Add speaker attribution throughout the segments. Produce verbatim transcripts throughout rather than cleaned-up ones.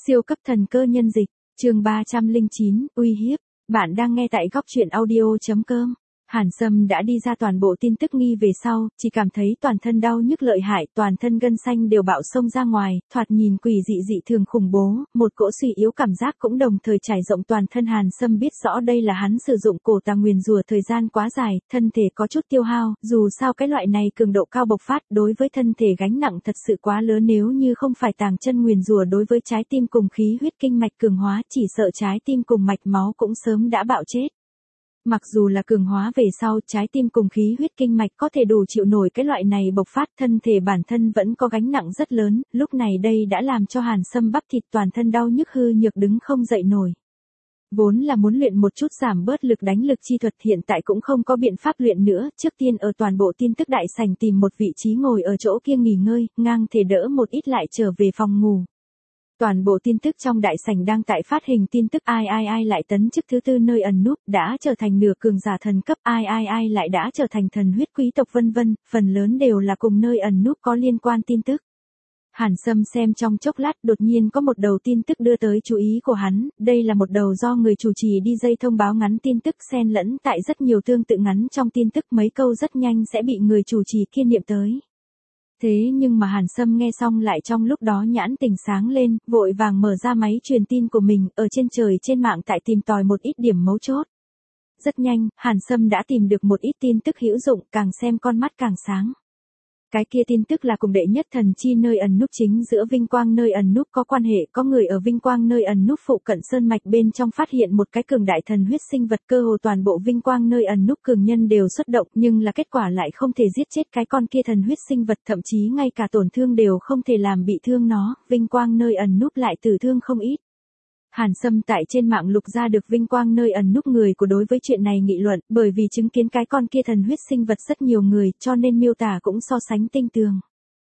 Speaker 1: Siêu cấp thần cơ nhân dịch, chương ba trăm lẻ chín, uy hiếp. Bạn đang nghe tại góc truyện audio.com. Hàn Sâm đã đi ra toàn bộ tin tức nghi về sau, chỉ cảm thấy toàn thân đau nhức lợi hại, toàn thân gân xanh đều bạo xông ra ngoài, thoạt nhìn quỷ dị dị thường khủng bố, một cỗ suy yếu cảm giác cũng đồng thời trải rộng toàn thân. Hàn Sâm biết rõ đây là hắn sử dụng cổ tà nguyền rủa thời gian quá dài, thân thể có chút tiêu hao, dù sao cái loại này cường độ cao bộc phát đối với thân thể gánh nặng thật sự quá lớn, nếu như không phải tàng chân nguyền rủa đối với trái tim cùng khí huyết kinh mạch cường hóa, chỉ sợ trái tim cùng mạch máu cũng sớm đã bạo chết. Mặc dù là cường hóa về sau, trái tim cùng khí huyết kinh mạch có thể đủ chịu nổi cái loại này bộc phát, thân thể bản thân vẫn có gánh nặng rất lớn, lúc này đây đã làm cho Hàn Sâm bắp thịt toàn thân đau nhức hư nhược đứng không dậy nổi. Vốn là muốn luyện một chút giảm bớt lực đánh lực chi thuật, hiện tại cũng không có biện pháp luyện nữa, trước tiên ở toàn bộ tin tức đại sảnh tìm một vị trí ngồi ở chỗ kia nghỉ ngơi, ngang thể đỡ một ít lại trở về phòng ngủ. Toàn bộ tin tức trong đại sảnh đang tại phát hình tin tức ai ai ai lại tấn chức thứ tư nơi ẩn núp, đã trở thành nửa cường giả thần cấp, ai ai ai lại đã trở thành thần huyết quý tộc vân vân, phần lớn đều là cùng nơi ẩn núp có liên quan tin tức. Hàn Sâm xem trong chốc lát, đột nhiên có một đầu tin tức đưa tới chú ý của hắn, đây là một đầu do người chủ trì đi dây thông báo ngắn tin tức xen lẫn tại rất nhiều tương tự ngắn trong tin tức, mấy câu rất nhanh sẽ bị người chủ trì kia niệm tới. Thế nhưng mà Hàn Sâm nghe xong lại trong lúc đó nhãn tình sáng lên, vội vàng mở ra máy truyền tin của mình, ở trên trời trên mạng tại tìm tòi một ít điểm mấu chốt. Rất nhanh, Hàn Sâm đã tìm được một ít tin tức hữu dụng, càng xem con mắt càng sáng. Cái kia tin tức là cùng đệ nhất thần chi nơi ẩn núp chính giữa Vinh Quang nơi ẩn núp có quan hệ, có người ở Vinh Quang nơi ẩn núp phụ cận sơn mạch bên trong phát hiện một cái cường đại thần huyết sinh vật, cơ hồ toàn bộ Vinh Quang nơi ẩn núp cường nhân đều xuất động, nhưng là kết quả lại không thể giết chết cái con kia thần huyết sinh vật, thậm chí ngay cả tổn thương đều không thể làm bị thương nó, Vinh Quang nơi ẩn núp lại tử thương không ít. Hàn Sâm tại trên mạng lục ra được Vinh Quang nơi ẩn núp người của đối với chuyện này nghị luận, bởi vì chứng kiến cái con kia thần huyết sinh vật rất nhiều người, cho nên miêu tả cũng so sánh tinh tường.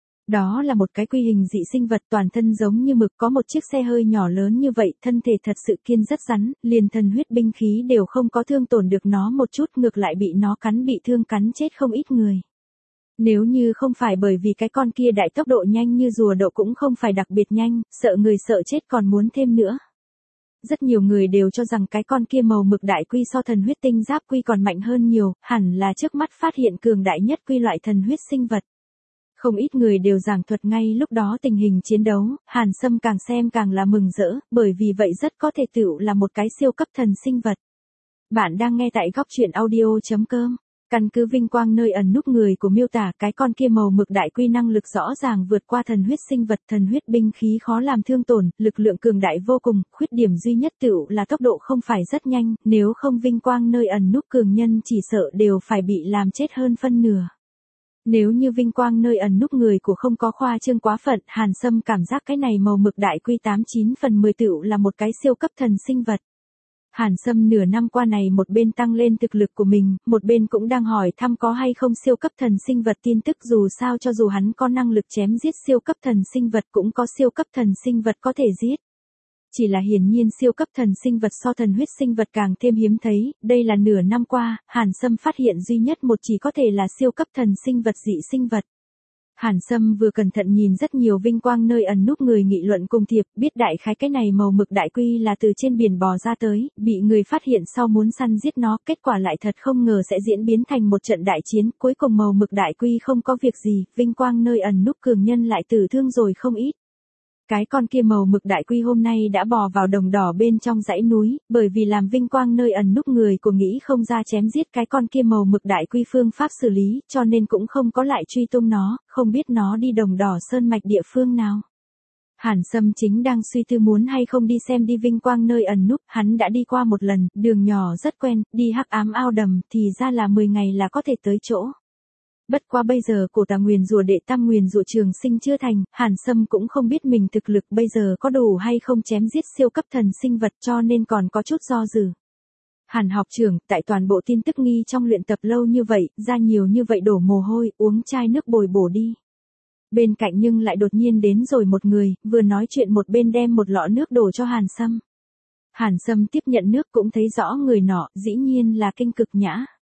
Speaker 1: Đó là một cái quy hình dị sinh vật, toàn thân giống như mực, có một chiếc xe hơi nhỏ lớn như vậy, thân thể thật sự kiên rất rắn, liền thần huyết binh khí đều không có thương tổn được nó một chút, ngược lại bị nó cắn bị thương, cắn chết không ít người. Nếu như không phải bởi vì cái con kia đại tốc độ nhanh như rùa đậu cũng không phải đặc biệt nhanh, sợ người sợ chết còn muốn thêm nữa. Rất nhiều người đều cho rằng cái con kia màu mực đại quy so thần huyết tinh giáp quy còn mạnh hơn nhiều, hẳn là trước mắt phát hiện cường đại nhất quy loại thần huyết sinh vật. Không ít người đều giảng thuật ngay lúc đó tình hình chiến đấu, Hàn Sâm càng xem càng là mừng rỡ, bởi vì vậy rất có thể tựu là một cái siêu cấp thần sinh vật. Bạn đang nghe tại góc truyện audio.com. Căn cứ Vinh Quang nơi ẩn núp người của miêu tả, cái con kia màu mực đại quy năng lực rõ ràng vượt qua thần huyết sinh vật, thần huyết binh khí khó làm thương tổn, lực lượng cường đại vô cùng, khuyết điểm duy nhất tựu là tốc độ không phải rất nhanh, nếu không Vinh Quang nơi ẩn núp cường nhân chỉ sợ đều phải bị làm chết hơn phân nửa. Nếu như Vinh Quang nơi ẩn núp người của không có khoa trương quá phận, Hàn Sâm cảm giác cái này màu mực đại quy tám chín phần mười tựu là một cái siêu cấp thần sinh vật. Hàn Sâm nửa năm qua này một bên tăng lên thực lực của mình, một bên cũng đang hỏi thăm có hay không siêu cấp thần sinh vật tin tức, dù sao cho dù hắn có năng lực chém giết siêu cấp thần sinh vật cũng có siêu cấp thần sinh vật có thể giết. Chỉ là hiển nhiên siêu cấp thần sinh vật so thần huyết sinh vật càng thêm hiếm thấy, đây là nửa năm qua, Hàn Sâm phát hiện duy nhất một chỉ có thể là siêu cấp thần sinh vật dị sinh vật. Hàn Sâm vừa cẩn thận nhìn rất nhiều Vinh Quang nơi ẩn núp người nghị luận cùng thiệp, biết đại khái cái này màu mực đại quy là từ trên biển bò ra tới, bị người phát hiện sau muốn săn giết nó, kết quả lại thật không ngờ sẽ diễn biến thành một trận đại chiến, cuối cùng màu mực đại quy không có việc gì, Vinh Quang nơi ẩn núp cường nhân lại tử thương rồi không ít. Cái con kia màu mực đại quy hôm nay đã bò vào đồng đỏ bên trong dãy núi, bởi vì làm Vinh Quang nơi ẩn núp người của nghĩ không ra chém giết cái con kia màu mực đại quy phương pháp xử lý, cho nên cũng không có lại truy tung nó, không biết nó đi đồng đỏ sơn mạch địa phương nào. Hàn Sâm chính đang suy tư muốn hay không đi xem đi Vinh Quang nơi ẩn núp, hắn đã đi qua một lần, đường nhỏ rất quen, đi hắc ám ao đầm, thì ra là mười ngày là có thể tới chỗ. Bất qua bây giờ cổ tà nguyền rủa đệ tam nguyền rủa trường sinh chưa thành, Hàn Sâm cũng không biết mình thực lực bây giờ có đủ hay không chém giết siêu cấp thần sinh vật, cho nên còn có chút do dự. Hàn học trưởng, tại toàn bộ tin tức nghi trong luyện tập lâu như vậy, ra nhiều như vậy đổ mồ hôi, uống chai nước bồi bổ đi. Bên cạnh nhưng lại đột nhiên đến rồi một người, vừa nói chuyện một bên đem một lọ nước đổ cho Hàn Sâm. Hàn Sâm tiếp nhận nước cũng thấy rõ người nọ, dĩ nhiên là Kinh Cực Nhã.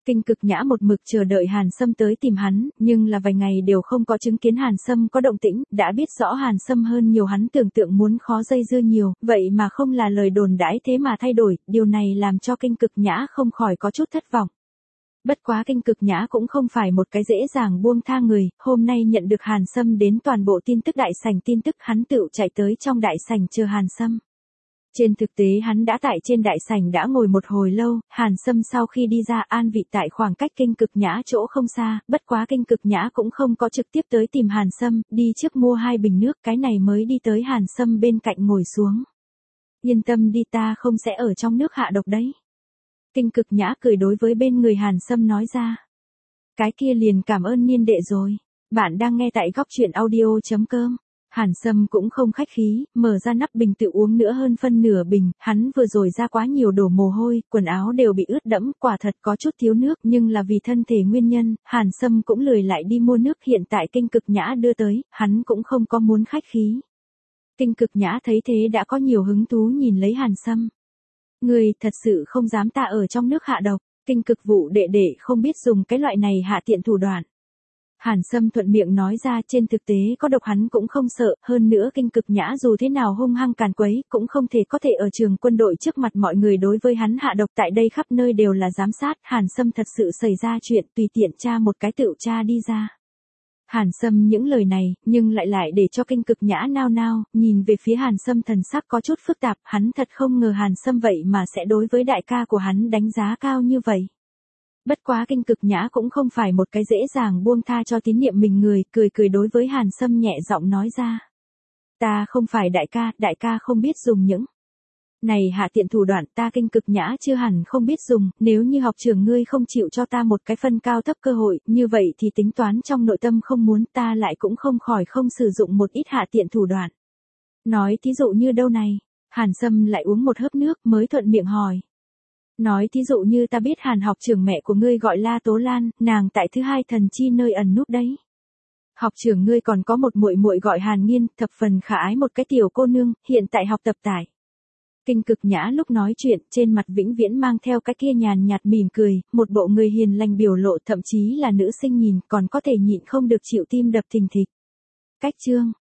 Speaker 1: Kinh Cực Nhã một mực chờ đợi Hàn Sâm tới tìm hắn, nhưng là vài ngày đều không có chứng kiến Hàn Sâm có động tĩnh, đã biết rõ Hàn Sâm hơn nhiều hắn tưởng tượng muốn khó dây dưa nhiều, vậy mà không là lời đồn đãi thế mà thay đổi, điều này làm cho Kinh Cực Nhã không khỏi có chút thất vọng. Bất quá Kinh Cực Nhã cũng không phải một cái dễ dàng buông tha người, hôm nay nhận được Hàn Sâm đến toàn bộ tin tức đại sảnh tin tức hắn tựu chạy tới trong đại sảnh chờ Hàn Sâm. Trên thực tế hắn đã tại trên đại sảnh đã ngồi một hồi lâu, Hàn Sâm sau khi đi ra an vị tại khoảng cách Kinh Cực Nhã chỗ không xa, bất quá Kinh Cực Nhã cũng không có trực tiếp tới tìm Hàn Sâm, đi trước mua hai bình nước, cái này mới đi tới Hàn Sâm bên cạnh ngồi xuống. Yên tâm đi, ta không sẽ ở trong nước hạ độc đấy. Kinh Cực Nhã cười đối với bên người Hàn Sâm nói ra. Cái kia liền cảm ơn niên đệ rồi. Bạn đang nghe tại góc truyện audio.com. Hàn Sâm cũng không khách khí, mở ra nắp bình tự uống nữa hơn phân nửa bình, hắn vừa rồi ra quá nhiều đổ mồ hôi, quần áo đều bị ướt đẫm, quả thật có chút thiếu nước, nhưng là vì thân thể nguyên nhân, Hàn Sâm cũng lười lại đi mua nước, hiện tại Kinh Cực Nhã đưa tới, hắn cũng không có muốn khách khí. Kinh Cực Nhã thấy thế đã có nhiều hứng thú nhìn lấy Hàn Sâm. Người thật sự không dám ta ở trong nước hạ độc, Kinh Cực Vụ đệ đệ không biết dùng cái loại này hạ tiện thủ đoạn. Hàn Sâm thuận miệng nói ra, trên thực tế có độc hắn cũng không sợ, hơn nữa Kinh Cực Nhã dù thế nào hung hăng càn quấy, cũng không thể có thể ở trường quân đội trước mặt mọi người đối với hắn hạ độc, tại đây khắp nơi đều là giám sát, Hàn Sâm thật sự xảy ra chuyện tùy tiện tra một cái tựu tra đi ra. Hàn Sâm những lời này, nhưng lại lại để cho Kinh Cực Nhã nao nao, nhìn về phía Hàn Sâm thần sắc có chút phức tạp, hắn thật không ngờ Hàn Sâm vậy mà sẽ đối với đại ca của hắn đánh giá cao như vậy. Bất quá Kinh Cực Nhã cũng không phải một cái dễ dàng buông tha cho tín nhiệm mình người, cười cười đối với Hàn Sâm nhẹ giọng nói ra. Ta không phải đại ca, đại ca không biết dùng những này hạ tiện thủ đoạn, ta Kinh Cực Nhã chưa hẳn không biết dùng, nếu như học trưởng ngươi không chịu cho ta một cái phân cao thấp cơ hội, như vậy thì tính toán trong nội tâm không muốn, ta lại cũng không khỏi không sử dụng một ít hạ tiện thủ đoạn. Nói thí dụ như đâu này, Hàn Sâm lại uống một hớp nước mới thuận miệng hỏi. Nói thí dụ như ta biết Hàn học trưởng mẹ của ngươi gọi La Tố Lan, nàng tại thứ hai thần chi nơi ẩn núp đấy. Học trưởng ngươi còn có một muội muội gọi Hàn Nghiên, thập phần khả ái một cái tiểu cô nương, hiện tại học tập tại. Kinh Cực Nhã lúc nói chuyện, trên mặt vĩnh viễn mang theo cái kia nhàn nhạt mỉm cười, một bộ người hiền lành biểu lộ, thậm chí là nữ sinh nhìn còn có thể nhịn không được chịu tim đập thình thịch. Cách chương